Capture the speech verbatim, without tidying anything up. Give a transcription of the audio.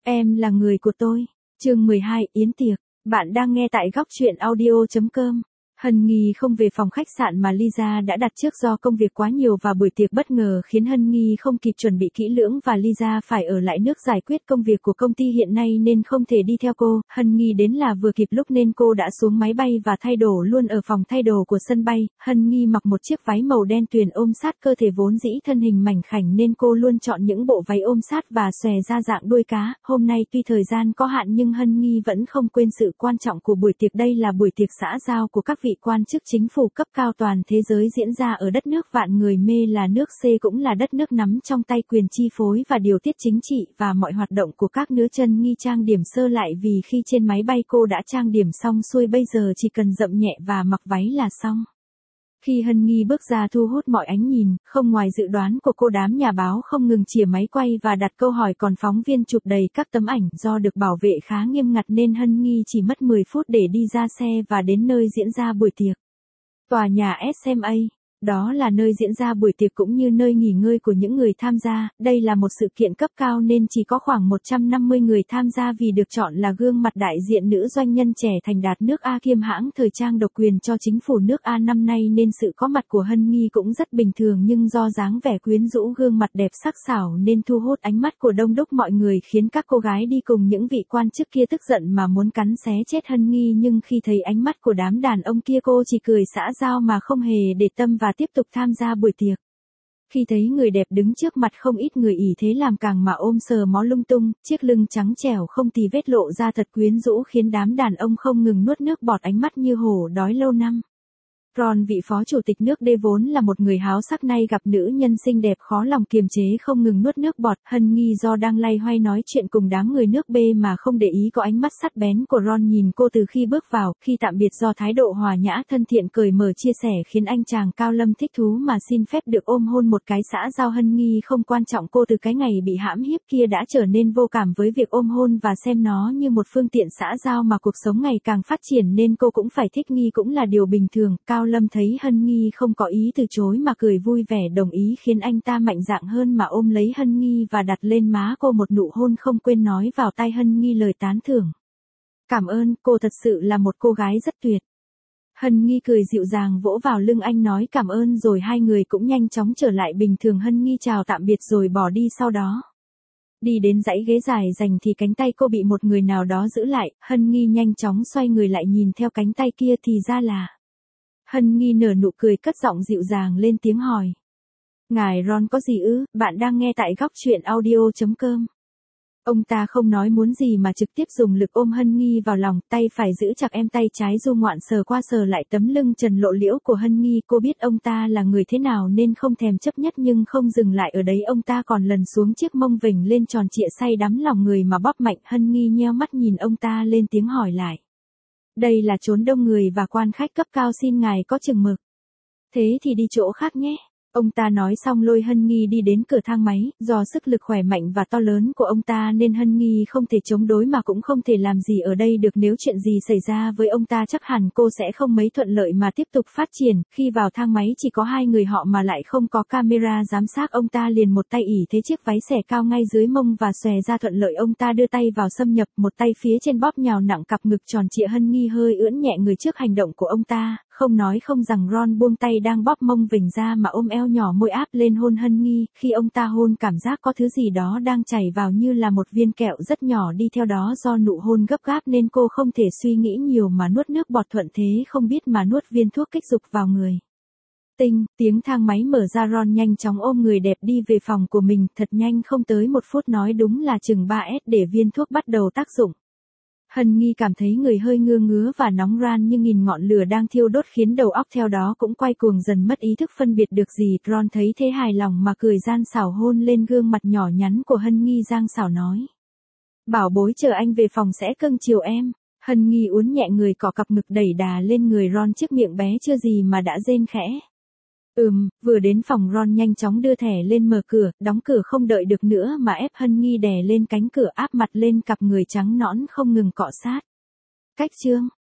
Em là người của tôi. Chương mười hai, Yến tiệc. Bạn đang nghe tại góc truyện audio chấm com. Hân Nghi không về phòng khách sạn mà Lisa đã đặt trước do công việc quá nhiều và buổi tiệc bất ngờ khiến Hân Nghi không kịp chuẩn bị kỹ lưỡng và Lisa phải ở lại nước giải quyết công việc của công ty hiện nay nên không thể đi theo cô. Hân Nghi đến là vừa kịp lúc nên cô đã xuống máy bay và thay đồ luôn ở phòng thay đồ của sân bay. Hân Nghi mặc một chiếc váy màu đen tuyền ôm sát cơ thể vốn dĩ thân hình mảnh khảnh nên cô luôn chọn những bộ váy ôm sát và xòe ra dạng đuôi cá. Hôm nay tuy thời gian có hạn nhưng Hân Nghi vẫn không quên sự quan trọng của buổi tiệc. Đây là buổi tiệc xã giao của các vị quan chức chính phủ cấp cao toàn thế giới diễn ra ở đất nước vạn người mê là nước C, cũng là đất nước nắm trong tay quyền chi phối và điều tiết chính trị và mọi hoạt động của các nữ chân nghi trang điểm sơ lại vì khi trên máy bay cô đã trang điểm xong xuôi, bây giờ chỉ cần dậm nhẹ và mặc váy là xong. Khi Hân Nghi bước ra thu hút mọi ánh nhìn, không ngoài dự đoán của cô, đám nhà báo không ngừng chìa máy quay và đặt câu hỏi, còn phóng viên chụp đầy các tấm ảnh. Do được bảo vệ khá nghiêm ngặt nên Hân Nghi chỉ mất mười phút để đi ra xe và đến nơi diễn ra buổi tiệc. Tòa nhà ét em a. Đó là nơi diễn ra buổi tiệc cũng như nơi nghỉ ngơi của những người tham gia. Đây là một sự kiện cấp cao nên chỉ có khoảng một trăm năm mươi người tham gia vì được chọn là gương mặt đại diện nữ doanh nhân trẻ thành đạt nước A kiêm hãng thời trang độc quyền cho chính phủ nước A năm nay nên sự có mặt của Hân Nghi cũng rất bình thường, nhưng do dáng vẻ quyến rũ, gương mặt đẹp sắc sảo nên thu hút ánh mắt của đông đúc mọi người, khiến các cô gái đi cùng những vị quan chức kia tức giận mà muốn cắn xé chết Hân Nghi. Nhưng khi thấy ánh mắt của đám đàn ông kia, cô chỉ cười xã giao mà không hề để tâm và tiếp tục tham gia buổi tiệc. Khi thấy người đẹp đứng trước mặt, không ít người ỷ thế làm càng mà ôm sờ mó lung tung, chiếc lưng trắng trẻo không tì vết lộ ra thật quyến rũ khiến đám đàn ông không ngừng nuốt nước bọt, ánh mắt như hổ đói lâu năm. Ron, vị phó chủ tịch nước D vốn là một người háo sắc, nay gặp nữ nhân xinh đẹp khó lòng kiềm chế không ngừng nuốt nước bọt. Hân Nghi do đang lay hoay nói chuyện cùng đám người nước B mà không để ý có ánh mắt sắc bén của Ron nhìn cô từ khi bước vào. Khi tạm biệt, do thái độ hòa nhã thân thiện cởi mở chia sẻ khiến anh chàng cao lâm thích thú mà xin phép được ôm hôn một cái xã giao. Hân Nghi không quan trọng cô từ cái ngày bị hãm hiếp kia đã trở nên vô cảm với việc ôm hôn và xem nó như một phương tiện xã giao, mà cuộc sống ngày càng phát triển nên cô cũng phải thích nghi, cũng là điều bình thường. Cao Lâm thấy Hân Nghi không có ý từ chối mà cười vui vẻ đồng ý, khiến anh ta mạnh dạn hơn mà ôm lấy Hân Nghi và đặt lên má cô một nụ hôn, không quên nói vào tai Hân Nghi lời tán thưởng. Cảm ơn, cô thật sự là một cô gái rất tuyệt. Hân Nghi cười dịu dàng vỗ vào lưng anh nói cảm ơn, rồi hai người cũng nhanh chóng trở lại bình thường. Hân Nghi chào tạm biệt rồi bỏ đi, sau đó đi đến dãy ghế dài dành thì cánh tay cô bị một người nào đó giữ lại. Hân Nghi nhanh chóng xoay người lại nhìn theo cánh tay kia thì ra là... Hân Nghi nở nụ cười, cất giọng dịu dàng lên tiếng hỏi. Ngài Ron có gì ư? Bạn đang nghe tại góc truyện audio chấm com. Ông ta không nói muốn gì mà trực tiếp dùng lực ôm Hân Nghi vào lòng, tay phải giữ chặt em, tay trái du ngoạn sờ qua sờ lại tấm lưng trần lộ liễu của Hân Nghi. Cô biết ông ta là người thế nào nên không thèm chấp nhất, nhưng không dừng lại ở đấy, ông ta còn lần xuống chiếc mông vểnh lên tròn trịa say đắm lòng người mà bóp mạnh. Hân Nghi nheo mắt nhìn ông ta lên tiếng hỏi lại. Đây là chốn đông người và quan khách cấp cao, xin ngài có chừng mực. Thế thì đi chỗ khác nhé. Ông ta nói xong lôi Hân Nghi đi đến cửa thang máy. Do sức lực khỏe mạnh và to lớn của ông ta nên Hân Nghi không thể chống đối mà cũng không thể làm gì ở đây được. Nếu chuyện gì xảy ra với ông ta chắc hẳn cô sẽ không mấy thuận lợi mà tiếp tục phát triển. Khi vào thang máy chỉ có hai người họ mà lại không có camera giám sát, ông ta liền một tay ỉ thế chiếc váy xẻ cao ngay dưới mông và xòe ra thuận lợi. Ông ta đưa tay vào xâm nhập, một tay phía trên bóp nhào nặng cặp ngực tròn trịa. Hân Nghi hơi ưỡn nhẹ người trước hành động của ông ta, không nói không rằng Ron buông tay đang bóp mông vểnh ra mà ôm eo nhỏ môi áp lên hôn Hân Nghi. Khi ông ta hôn, cảm giác có thứ gì đó đang chảy vào như là một viên kẹo rất nhỏ đi theo đó. Do nụ hôn gấp gáp nên cô không thể suy nghĩ nhiều mà nuốt nước bọt, thuận thế không biết mà nuốt viên thuốc kích dục vào người. Tinh, tiếng thang máy mở ra, Ron nhanh chóng ôm người đẹp đi về phòng của mình, thật nhanh, không tới một phút, nói đúng là chừng ba phút để viên thuốc bắt đầu tác dụng. Hân Nghi cảm thấy người hơi ngứa ngứa và nóng ran như nghìn ngọn lửa đang thiêu đốt, khiến đầu óc theo đó cũng quay cuồng, dần mất ý thức phân biệt được gì. Ron thấy thế hài lòng mà cười gian xảo hôn lên gương mặt nhỏ nhắn của Hân Nghi, giang xảo nói. Bảo bối, chờ anh về phòng sẽ cưng chiều em. Hân Nghi uốn nhẹ người, cọ cặp ngực đẩy đà lên người Ron, chiếc miệng bé chưa gì mà đã rên khẽ. Ừm, vừa đến phòng Ron nhanh chóng đưa thẻ lên mở cửa, đóng cửa không đợi được nữa mà ép Hân Nghi đè lên cánh cửa, áp mặt lên cặp người trắng nõn không ngừng cọ sát. Cách chương